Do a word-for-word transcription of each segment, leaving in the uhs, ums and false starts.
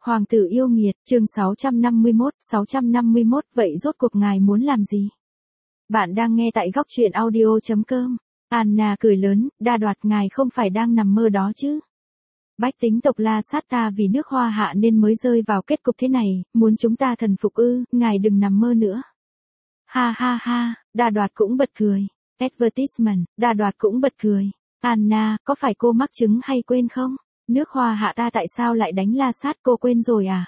Hoàng tử yêu nghiệt, chương sáu trăm năm mươi mốt, sáu trăm năm mươi mốt, vậy rốt cuộc ngài muốn làm gì? Bạn đang nghe tại góc truyện audio chấm com. Anna cười lớn, đa đoạt ngài không phải đang nằm mơ đó chứ? Bách tính tộc La Sát ta vì nước Hoa Hạ nên mới rơi vào kết cục thế này, muốn chúng ta thần phục ư, ngài đừng nằm mơ nữa. Ha ha ha, đa đoạt cũng bật cười. Advertisement, đa đoạt cũng bật cười. Anna, có phải cô mắc chứng hay quên không? Nước Hoa Hạ ta tại sao lại đánh La Sát, cô quên rồi à?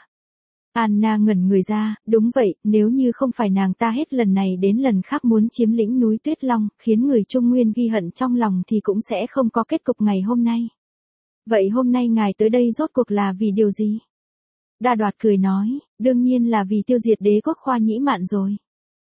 Anna ngẩn người ra, đúng vậy, nếu như không phải nàng ta hết lần này đến lần khác muốn chiếm lĩnh núi Tuyết Long, khiến người Trung Nguyên ghi hận trong lòng thì cũng sẽ không có kết cục ngày hôm nay. Vậy hôm nay ngài tới đây rốt cuộc là vì điều gì? Đa đoạt cười nói, đương nhiên là vì tiêu diệt đế quốc Khoa Nhĩ Mạn rồi.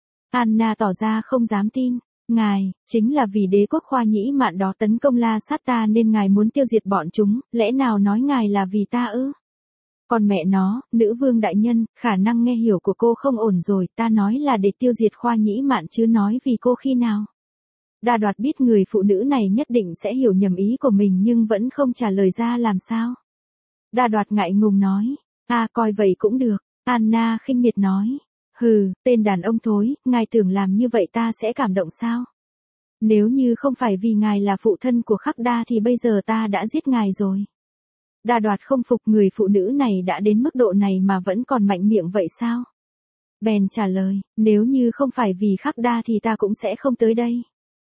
Anna tỏ ra không dám tin. Ngài, chính là vì đế quốc Khoa Nhĩ Mạn đó tấn công La Sát ta nên ngài muốn tiêu diệt bọn chúng, lẽ nào nói ngài là vì ta ư? Còn mẹ nó, nữ vương đại nhân, khả năng nghe hiểu của cô không ổn rồi, ta nói là để tiêu diệt Khoa Nhĩ Mạn chứ nói vì cô khi nào. Đa đoạt biết người phụ nữ này nhất định sẽ hiểu nhầm ý của mình nhưng vẫn không trả lời ra làm sao. Đa đoạt ngại ngùng nói, à coi vậy cũng được, Anna khinh miệt nói. Hừ, tên đàn ông thối, ngài tưởng làm như vậy ta sẽ cảm động sao? Nếu như không phải vì ngài là phụ thân của Khắc Đa thì bây giờ ta đã giết ngài rồi. Đa đoạt không phục người phụ nữ này đã đến mức độ này mà vẫn còn mạnh miệng vậy sao? Bèn trả lời, nếu như không phải vì Khắc Đa thì ta cũng sẽ không tới đây.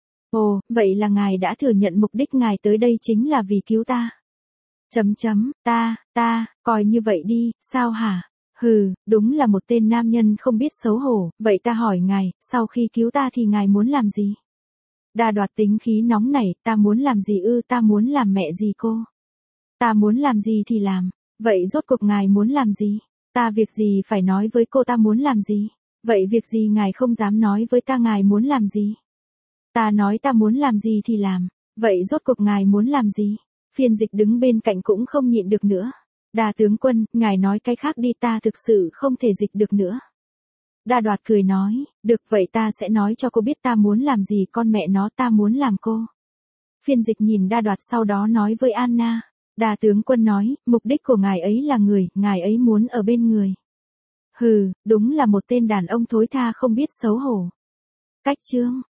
Ồ, vậy là ngài đã thừa nhận mục đích ngài tới đây chính là vì cứu ta. Chấm chấm, ta, ta, coi như vậy đi, sao hả? Hừ, đúng là một tên nam nhân không biết xấu hổ, vậy ta hỏi ngài, sau khi cứu ta thì ngài muốn làm gì? Đa đoạt tính khí nóng nảy, ta muốn làm gì ư, ta muốn làm mẹ gì cô? Ta muốn làm gì thì làm, vậy rốt cuộc ngài muốn làm gì? Ta việc gì phải nói với cô ta muốn làm gì? Vậy việc gì ngài không dám nói với ta ngài muốn làm gì? Ta nói ta muốn làm gì thì làm, vậy rốt cuộc ngài muốn làm gì? Phiên dịch đứng bên cạnh cũng không nhịn được nữa. Đa tướng quân, ngài nói cái khác đi ta thực sự không thể dịch được nữa. Đa đoạt cười nói, được vậy ta sẽ nói cho cô biết ta muốn làm gì con mẹ nó ta muốn làm cô. Phiên dịch nhìn đa đoạt sau đó nói với Anna. Đa tướng quân nói, mục đích của ngài ấy là người, ngài ấy muốn ở bên người. Hừ, đúng là một tên đàn ông thối tha không biết xấu hổ. Cách chương.